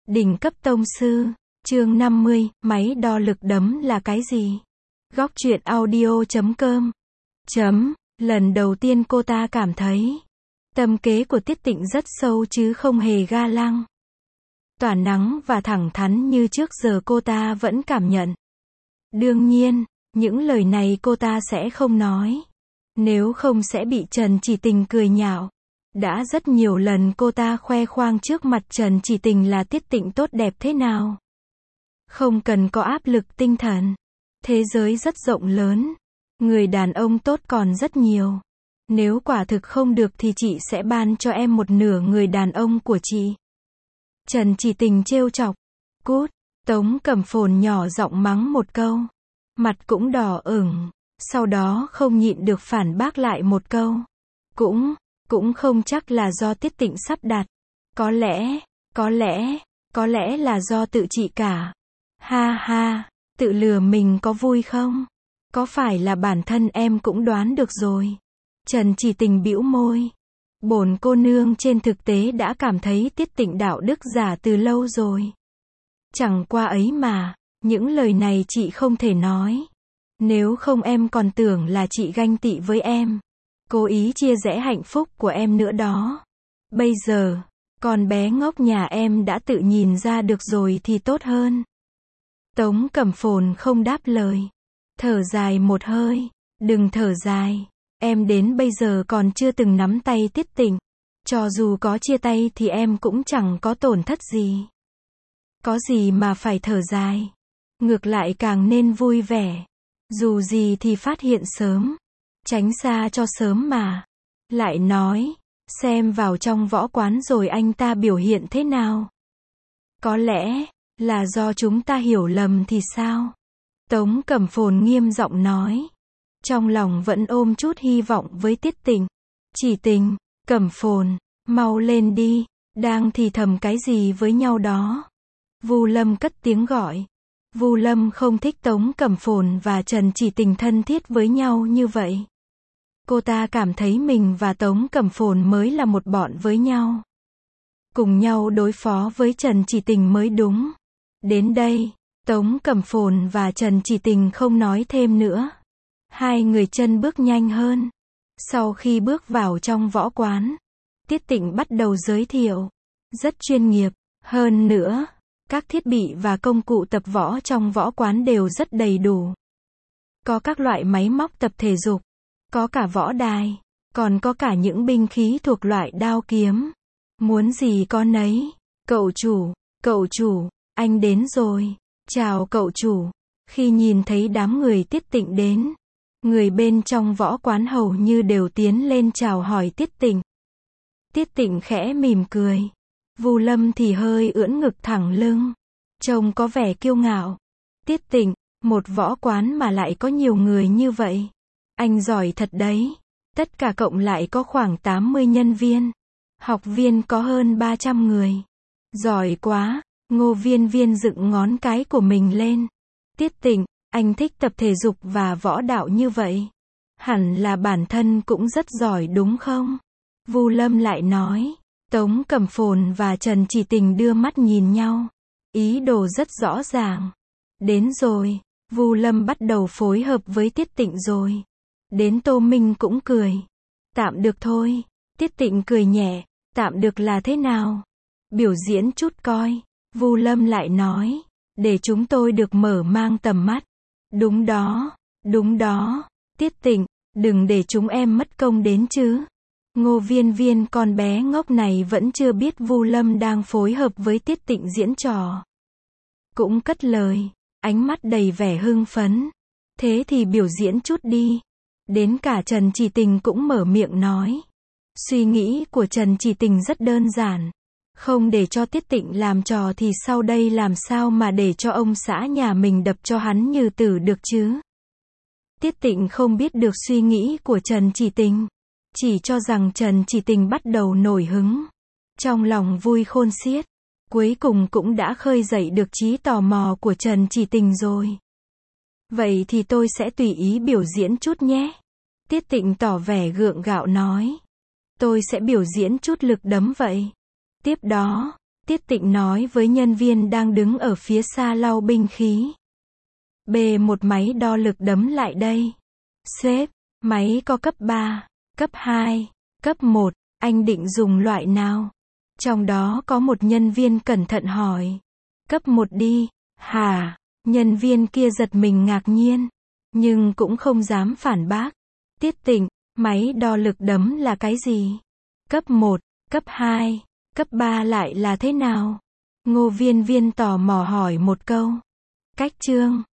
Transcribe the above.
Đỉnh cấp tông sư, chương 50, máy đo lực đấm là cái gì? Góc truyện audio.com Lần đầu tiên cô ta cảm thấy tâm kế của Tiết Tịnh rất sâu chứ không hề ga lăng, tỏa nắng và thẳng thắn như trước giờ cô ta vẫn cảm nhận. Đương nhiên, những lời này cô ta sẽ không nói, nếu không sẽ bị Trần Chỉ Tình cười nhạo. Đã rất nhiều lần cô ta khoe khoang trước mặt Trần Chỉ Tình là Tiết Tịnh tốt đẹp thế nào. Không cần có áp lực tinh thần. Thế giới rất rộng lớn. Người đàn ông tốt còn rất nhiều. Nếu quả thực không được thì chị sẽ ban cho em một nửa người đàn ông của chị. Trần Chỉ Tình trêu chọc. Cút. Tống Cẩm Phồn nhỏ giọng mắng một câu. Mặt cũng đỏ ửng. Sau đó không nhịn được phản bác lại một câu. Cũng không chắc là do Tiết Tịnh sắp đặt. Có lẽ là do tự chị cả. Ha ha, tự lừa mình có vui không? Có phải là bản thân em cũng đoán được rồi. Trần Chỉ Tình bĩu môi. Bổn cô nương trên thực tế đã cảm thấy Tiết Tịnh đạo đức giả từ lâu rồi. Chẳng qua ấy mà, những lời này chị không thể nói. Nếu không em còn tưởng là chị ganh tị với em. Cố ý chia rẽ hạnh phúc của em nữa đó. Bây giờ, con bé ngốc nhà em đã tự nhìn ra được rồi thì tốt hơn. Tống Cẩm Phồn không đáp lời. Thở dài một hơi. Đừng thở dài. Em đến bây giờ còn chưa từng nắm tay Tiết Tịnh. Cho dù có chia tay thì em cũng chẳng có tổn thất gì. Có gì mà phải thở dài. Ngược lại càng nên vui vẻ. Dù gì thì phát hiện sớm. Tránh xa cho sớm mà. Lại nói, xem vào trong võ quán rồi anh ta biểu hiện thế nào. Có lẽ là do chúng ta hiểu lầm thì sao? Tống Cẩm Phồn nghiêm giọng nói. Trong lòng vẫn ôm chút hy vọng với Tiết Tịnh. Chỉ Tình, Cẩm Phồn, mau lên đi, đang thì thầm cái gì với nhau đó. Vu Lâm cất tiếng gọi. Vu Lâm không thích Tống Cẩm Phồn và Trần Chỉ Tình thân thiết với nhau như vậy. Cô ta cảm thấy mình và Tống Cẩm Phồn mới là một bọn với nhau. Cùng nhau đối phó với Trần Chỉ Tình mới đúng. Đến đây, Tống Cẩm Phồn và Trần Chỉ Tình không nói thêm nữa. Hai người chân bước nhanh hơn. Sau khi bước vào trong võ quán, Tiết Tịnh bắt đầu giới thiệu. Rất chuyên nghiệp. Hơn nữa, các thiết bị và công cụ tập võ trong võ quán đều rất đầy đủ. Có các loại máy móc tập thể dục. Có cả võ đài. Còn có cả những binh khí thuộc loại đao kiếm. Muốn gì có nấy. Cậu chủ, anh đến rồi. Chào cậu chủ. Khi nhìn thấy đám người Tiết Tịnh đến, người bên trong võ quán hầu như đều tiến lên chào hỏi Tiết Tịnh. Tiết Tịnh khẽ mỉm cười. Vu Lâm thì hơi ưỡn ngực thẳng lưng. Trông có vẻ kiêu ngạo. Tiết Tịnh, một võ quán mà lại có nhiều người như vậy. Anh giỏi thật đấy. Tất cả cộng lại có khoảng 80 nhân viên. Học viên có hơn 300 người. Giỏi quá. Ngô Viên Viên dựng ngón cái của mình lên. Tiết Tịnh, anh thích tập thể dục và võ đạo như vậy. Hẳn là bản thân cũng rất giỏi đúng không? Vu Lâm lại nói. Tống Cẩm Phồn và Trần Chỉ Tình đưa mắt nhìn nhau. Ý đồ rất rõ ràng. Đến rồi. Vu Lâm bắt đầu phối hợp với Tiết Tịnh rồi. Đến Tô Minh cũng cười. Tạm được thôi. Tiết Tịnh cười nhẹ. Tạm được là thế nào? Biểu diễn chút coi. Vu Lâm lại nói. Để chúng tôi được mở mang tầm mắt. Đúng đó. Tiết Tịnh, đừng để chúng em mất công đến chứ. Ngô Viên Viên con bé ngốc này vẫn chưa biết Vu Lâm đang phối hợp với Tiết Tịnh diễn trò. Cũng cất lời, ánh mắt đầy vẻ hưng phấn. Thế thì biểu diễn chút đi. Đến cả Trần Chỉ Tình cũng mở miệng nói. Suy nghĩ của Trần Chỉ Tình rất đơn giản. Không để cho Tiết Tịnh làm trò thì sau đây làm sao mà để cho ông xã nhà mình đập cho hắn như tử được chứ? Tiết Tịnh không biết được suy nghĩ của Trần Chỉ Tình. Chỉ cho rằng Trần Chỉ Tình bắt đầu nổi hứng. Trong lòng vui khôn xiết. Cuối cùng cũng đã khơi dậy được trí tò mò của Trần Chỉ Tình rồi. Vậy thì tôi sẽ tùy ý biểu diễn chút nhé. Tiết Tịnh tỏ vẻ gượng gạo nói. Tôi sẽ biểu diễn chút lực đấm vậy. Tiếp đó, Tiết Tịnh nói với nhân viên đang đứng ở phía xa lau binh khí. B1 máy đo lực đấm lại đây. Sếp, máy có cấp 3, cấp 2, cấp 1, anh định dùng loại nào? Trong đó có một nhân viên cẩn thận hỏi. Cấp 1 đi, hả? Nhân viên kia giật mình ngạc nhiên, nhưng cũng không dám phản bác. Tiết Tịnh, máy đo lực đấm là cái gì? Cấp 1, cấp 2, cấp 3 lại là thế nào? Ngô Viên Viên tò mò hỏi một câu. Cách chương